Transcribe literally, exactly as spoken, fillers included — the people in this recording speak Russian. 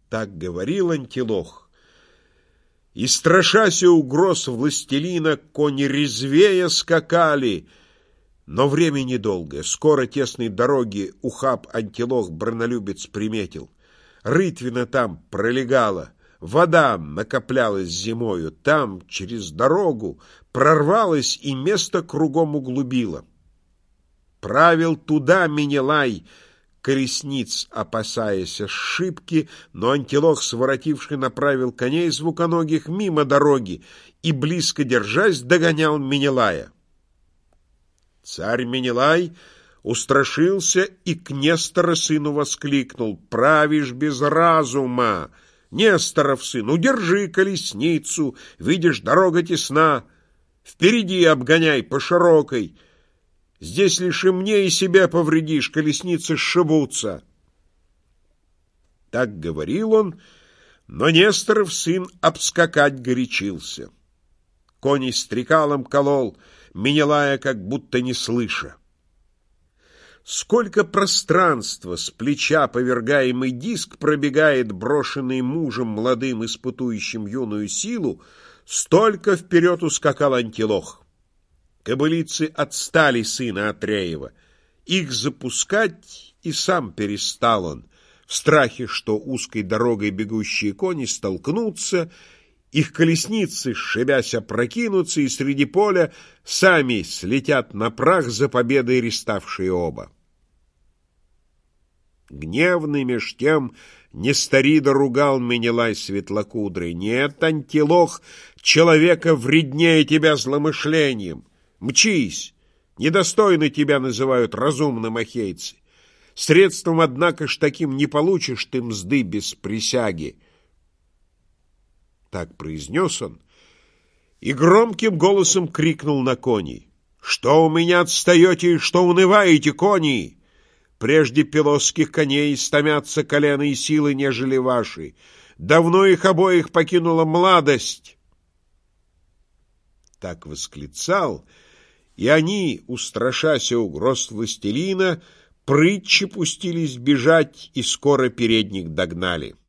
Так говорил Антилох. И, страшася угроз властелина, кони резвее скакали. Но время недолгое. Скоро тесной дороги ухаб Антилох бранолюбец приметил. Рытвина там пролегала, вода накоплялась зимою. Там, через дорогу, прорвалась и место кругом углубила. Правил туда Менелай, колесниц опасаясь ошибки, но Антилох, своротивший, направил коней звуконогих мимо дороги и, близко держась, догонял Менелая. Царь Менелай устрашился и к Нестору сыну воскликнул: «Правишь без разума! Несторов сын, удержи колесницу, видишь, дорога тесна, впереди обгоняй по широкой. Здесь лишь и мне, и себя повредишь, колесницы сшибутся». Так говорил он, но Несторов сын обскакать горячился. Коней стрекалом колол, Менелая как будто не слыша. Сколько пространства с плеча повергаемый диск пробегает, брошенный мужем молодым, испытующим юную силу, столько вперед ускакал Антилох. Кобылицы отстали сына Атреева. Их запускать и сам перестал он, в страхе, что узкой дорогой бегущие кони столкнутся, их колесницы, сшибясь, опрокинутся, и среди поля сами слетят на прах за победой реставшие оба. Гневный меж тем Несторида ругал Менелай светлокудрый: «Нет, Антилох, человека вреднее тебя зломышлением. Мчись! Недостойно тебя называют разумным ахейцы. Средством, однако ж, таким не получишь ты мзды без присяги». Так произнес он и громким голосом крикнул на коней: «Что у меня отстаете и что унываете, кони? Прежде пелосских коней стомятся колено и силы, нежели ваши. Давно их обоих покинула младость». Так восклицал, и они, устрашася угроз властелина, прытче пустились бежать и скоро передних догнали.